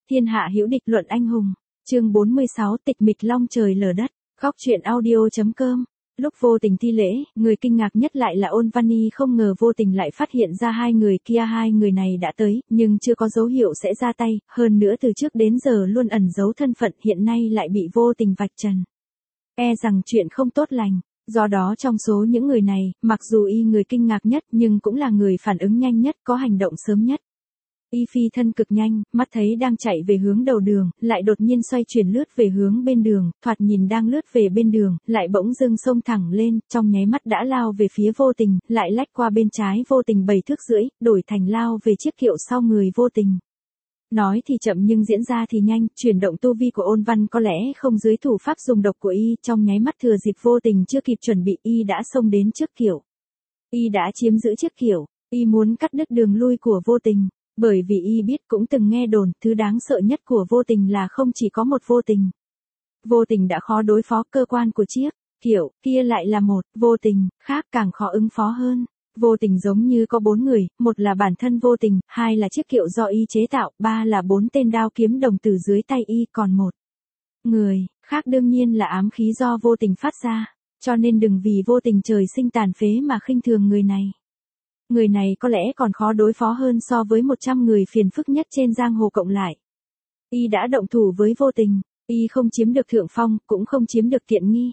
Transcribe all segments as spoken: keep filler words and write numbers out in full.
Thiên hạ hữu địch luận anh hùng. Chương bốn mươi sáu Tịch mịch long trời lở đất. Góc truyện audio.com. Lúc vô tình thi lễ, người kinh ngạc nhất lại là Ôn Văn Y không ngờ vô tình lại phát hiện ra hai người kia hai người này đã tới, nhưng chưa có dấu hiệu sẽ ra tay, hơn nữa từ trước đến giờ luôn ẩn giấu thân phận hiện nay lại bị vô tình vạch trần. E rằng chuyện không tốt lành. Do đó trong số những người này, mặc dù Y người kinh ngạc nhất nhưng cũng là người phản ứng nhanh nhất, có hành động sớm nhất. Y phi thân cực nhanh, mắt thấy đang chạy về hướng đầu đường, lại đột nhiên xoay chuyển lướt về hướng bên đường, thoạt nhìn đang lướt về bên đường, lại bỗng dưng xông thẳng lên, trong nháy mắt đã lao về phía vô tình, lại lách qua bên trái vô tình bảy thước rưỡi, đổi thành lao về chiếc kiệu sau người vô tình. Nói thì chậm nhưng diễn ra thì nhanh, chuyển động tu vi của Ôn Văn có lẽ không dưới thủ pháp dùng độc của Y, trong nháy mắt thừa dịp vô tình chưa kịp chuẩn bị Y đã xông đến trước kiệu. Y đã chiếm giữ chiếc kiệu, Y muốn cắt đứt đường lui của vô tình. Bởi vì Y biết cũng từng nghe đồn, thứ đáng sợ nhất của vô tình là không chỉ có một vô tình. Vô tình đã khó đối phó, cơ quan của chiếc kiệu kia lại là một vô tình khác càng khó ứng phó hơn. Vô tình giống như có bốn người, một là bản thân vô tình, hai là chiếc kiệu do Y chế tạo, ba là bốn tên đao kiếm đồng tử dưới tay Y, còn một người khác đương nhiên là ám khí do vô tình phát ra. Cho nên đừng vì vô tình trời sinh tàn phế mà khinh thường người này. Người này có lẽ còn khó đối phó hơn so với một trăm người phiền phức nhất trên giang hồ cộng lại. Y đã động thủ với vô tình, Y không chiếm được thượng phong, cũng không chiếm được tiện nghi.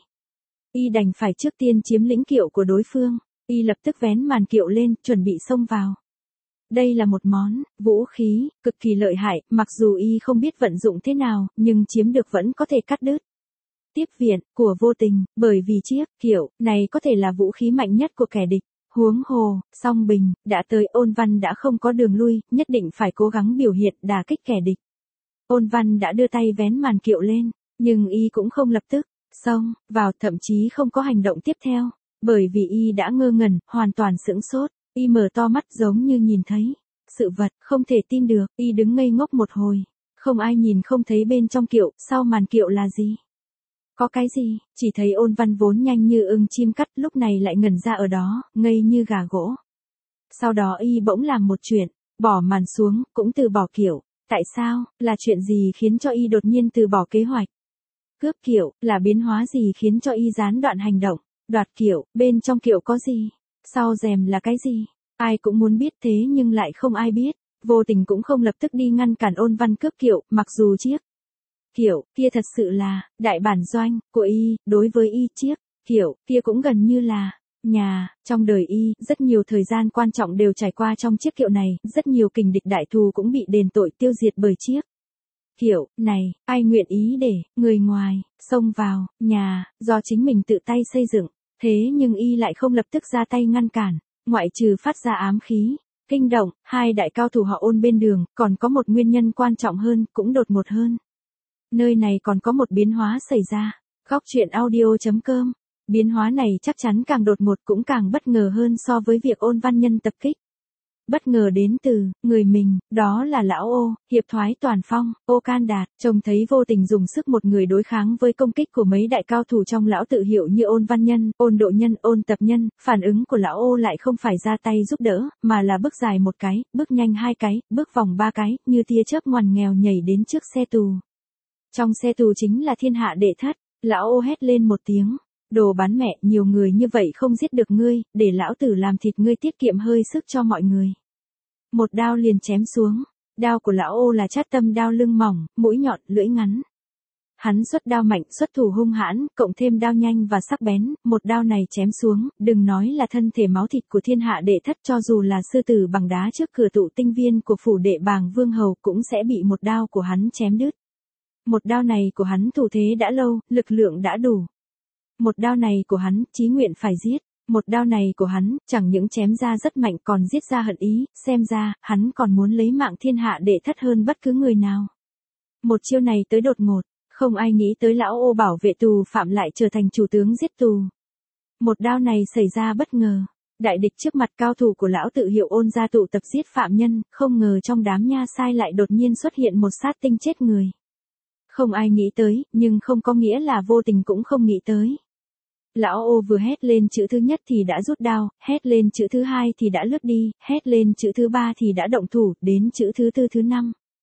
Y đành phải trước tiên chiếm lĩnh kiệu của đối phương. Y lập tức vén màn kiệu lên, chuẩn bị xông vào. Đây là một món vũ khí cực kỳ lợi hại, mặc dù Y không biết vận dụng thế nào, nhưng chiếm được vẫn có thể cắt đứt tiếp viện của vô tình, bởi vì chiếc kiệu này có thể là vũ khí mạnh nhất của kẻ địch. Huống hồ, song bình, đã tới, Ôn Văn đã không có đường lui, nhất định phải cố gắng biểu hiện đả kích kẻ địch. Ôn Văn đã đưa tay vén màn kiệu lên, nhưng Y cũng không lập tức xông vào, thậm chí không có hành động tiếp theo, bởi vì Y đã ngơ ngẩn, hoàn toàn sững sốt. Y mở to mắt giống như nhìn thấy sự vật, không thể tin được. Y đứng ngây ngốc một hồi, không ai nhìn không thấy bên trong kiệu, sau màn kiệu là gì? Có cái gì? Chỉ thấy Ôn Văn vốn nhanh như ưng chim cắt, lúc này lại ngẩn ra ở đó, ngây như gà gỗ. Sau đó Y bỗng làm một chuyện, bỏ màn xuống, cũng từ bỏ kiệu. Tại sao? Là chuyện gì khiến cho Y đột nhiên từ bỏ kế hoạch cướp kiệu? Là biến hóa gì khiến cho Y gián đoạn hành động đoạt kiệu? Bên trong kiệu có gì? Sau rèm là cái gì? Ai cũng muốn biết thế nhưng lại không ai biết. Vô tình cũng không lập tức đi ngăn cản Ôn Văn cướp kiệu, mặc dù chiếc kiệu kia thật sự là đại bản doanh của Y, đối với Y chiếc kiệu kia cũng gần như là nhà. Trong đời Y, rất nhiều thời gian quan trọng đều trải qua trong chiếc kiệu này, rất nhiều kình địch đại thù cũng bị đền tội tiêu diệt bởi chiếc kiệu này. Ai nguyện ý để người ngoài xông vào nhà do chính mình tự tay xây dựng? Thế nhưng Y lại không lập tức ra tay ngăn cản, ngoại trừ phát ra ám khí kinh động hai đại cao thủ họ Ôn bên đường, còn có một nguyên nhân quan trọng hơn, cũng đột ngột hơn. Nơi này còn có một biến hóa xảy ra. Góc truyện audio.com. Biến hóa này chắc chắn càng đột ngột cũng càng bất ngờ hơn so với việc Ôn Văn nhân tập kích. Bất ngờ đến từ người mình, đó là lão Ô, hiệp thoái toàn phong, Ô Can Đạt. Trông thấy vô tình dùng sức một người đối kháng với công kích của mấy đại cao thủ trong lão tự hiệu như Ôn Văn Nhân, Ôn Độ Nhân, Ôn Tập Nhân, phản ứng của lão Ô lại không phải ra tay giúp đỡ, mà là bước dài một cái, bước nhanh hai cái, bước vòng ba cái, như tia chớp ngoằn nghèo nhảy đến trước xe tù. Trong xe tù chính là thiên hạ đệ thất. Lão Ô hét lên một tiếng. Đồ bán mẹ, nhiều người như vậy không giết được ngươi, để lão tử làm thịt ngươi tiết kiệm hơi sức cho mọi người. Một đao liền chém xuống. Đao của lão Ô là chát tâm đao lưng mỏng, mũi nhọn, lưỡi ngắn. Hắn xuất đao mạnh, xuất thủ hung hãn, cộng thêm đao nhanh và sắc bén, một đao này chém xuống, đừng nói là thân thể máu thịt của thiên hạ đệ thất, cho dù là sư tử bằng đá trước cửa tụ tinh viên của phủ đệ Bàng Vương Hầu cũng sẽ bị một đao của hắn chém đứt. Một đao này của hắn thủ thế đã lâu, lực lượng đã đủ. Một đao này của hắn, chí nguyện phải giết. Một đao này của hắn, chẳng những chém ra rất mạnh còn giết ra hận ý, xem ra, hắn còn muốn lấy mạng thiên hạ đệ thất hơn bất cứ người nào. Một chiêu này tới đột ngột, không ai nghĩ tới lão Ô bảo vệ tù phạm lại trở thành chủ tướng giết tù. Một đao này xảy ra bất ngờ. Đại địch trước mặt cao thủ của lão tự hiệu Ôn gia tụ tập giết phạm nhân, không ngờ trong đám nha sai lại đột nhiên xuất hiện một sát tinh chết người. Không ai nghĩ tới, nhưng không có nghĩa là vô tình cũng không nghĩ tới. Lão Ô vừa hét lên chữ thứ nhất thì đã rút đao, hét lên chữ thứ hai thì đã lướt đi, hét lên chữ thứ ba thì đã động thủ, đến chữ thứ tư thứ năm.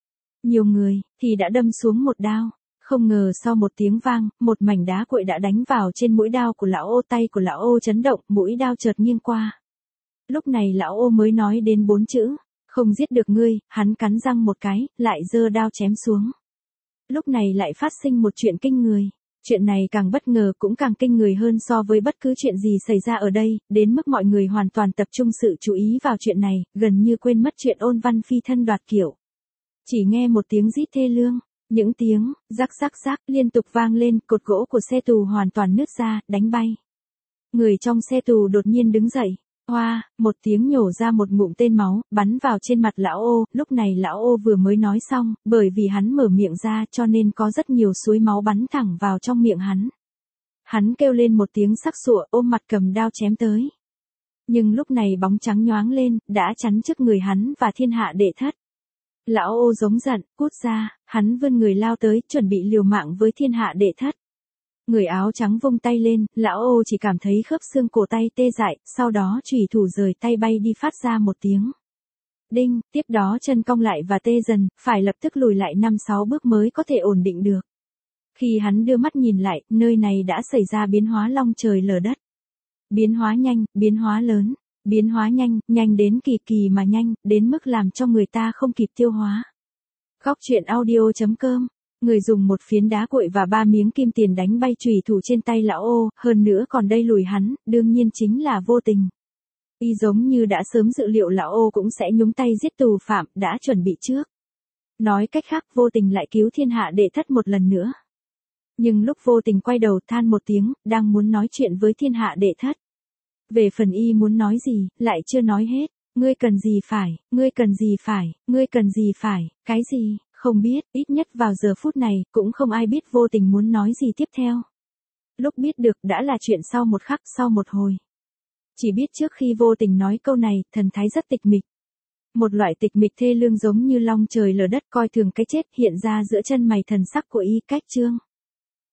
Nhiều người, thì đã đâm xuống một đao. Không ngờ sau một tiếng vang, một mảnh đá cuội đã đánh vào trên mũi đao của lão ô, tay của lão ô chấn động, mũi đao chợt nghiêng qua. Lúc này lão ô mới nói đến bốn chữ, không giết được ngươi, hắn cắn răng một cái, lại giơ đao chém xuống. Lúc này lại phát sinh một chuyện kinh người. Chuyện này càng bất ngờ cũng càng kinh người hơn so với bất cứ chuyện gì xảy ra ở đây, đến mức mọi người hoàn toàn tập trung sự chú ý vào chuyện này, gần như quên mất chuyện Ôn Văn phi thân đoạt kiệu. Chỉ nghe một tiếng rít thê lương, những tiếng rắc rắc rắc liên tục vang lên, cột gỗ của xe tù hoàn toàn nứt ra, đánh bay. Người trong xe tù đột nhiên đứng dậy. Hoa, một tiếng nhổ ra một ngụm tên máu, bắn vào trên mặt lão ô, lúc này lão ô vừa mới nói xong, bởi vì hắn mở miệng ra cho nên có rất nhiều suối máu bắn thẳng vào trong miệng hắn. Hắn kêu lên một tiếng sắc sụa, ôm mặt cầm đao chém tới. Nhưng lúc này bóng trắng nhoáng lên, đã chắn trước người hắn và thiên hạ đệ thất. Lão ô giống giận, cút ra, hắn vươn người lao tới, chuẩn bị liều mạng với thiên hạ đệ thất. Người áo trắng vung tay lên, lão ô chỉ cảm thấy khớp xương cổ tay tê dại, sau đó chủy thủ rời tay bay đi phát ra một tiếng đinh, tiếp đó chân cong lại và tê dần, phải lập tức lùi lại năm sáu bước mới có thể ổn định được. Khi hắn đưa mắt nhìn lại, nơi này đã xảy ra biến hóa long trời lở đất. Biến hóa nhanh, biến hóa lớn, biến hóa nhanh, nhanh đến kỳ kỳ mà nhanh, đến mức làm cho người ta không kịp tiêu hóa. Khóc chuyện audio chấm com. Người dùng một phiến đá cuội và ba miếng kim tiền đánh bay chùy thủ trên tay lão ô, hơn nữa còn đẩy lùi hắn, đương nhiên chính là Vô Tình. Y giống như đã sớm dự liệu lão ô cũng sẽ nhúng tay giết tù phạm, đã chuẩn bị trước. Nói cách khác, Vô Tình lại cứu thiên hạ đệ thất một lần nữa. Nhưng lúc Vô Tình quay đầu than một tiếng, đang muốn nói chuyện với thiên hạ đệ thất. Về phần y muốn nói gì, lại chưa nói hết. Ngươi cần gì phải, ngươi cần gì phải, ngươi cần gì phải, cái gì? Không biết, ít nhất vào giờ phút này, cũng không ai biết Vô Tình muốn nói gì tiếp theo. Lúc biết được đã là chuyện sau một khắc, sau một hồi. Chỉ biết trước khi Vô Tình nói câu này, thần thái rất tịch mịch. Một loại tịch mịch thê lương giống như long trời lở đất coi thường cái chết hiện ra giữa chân mày thần sắc của y cách trương.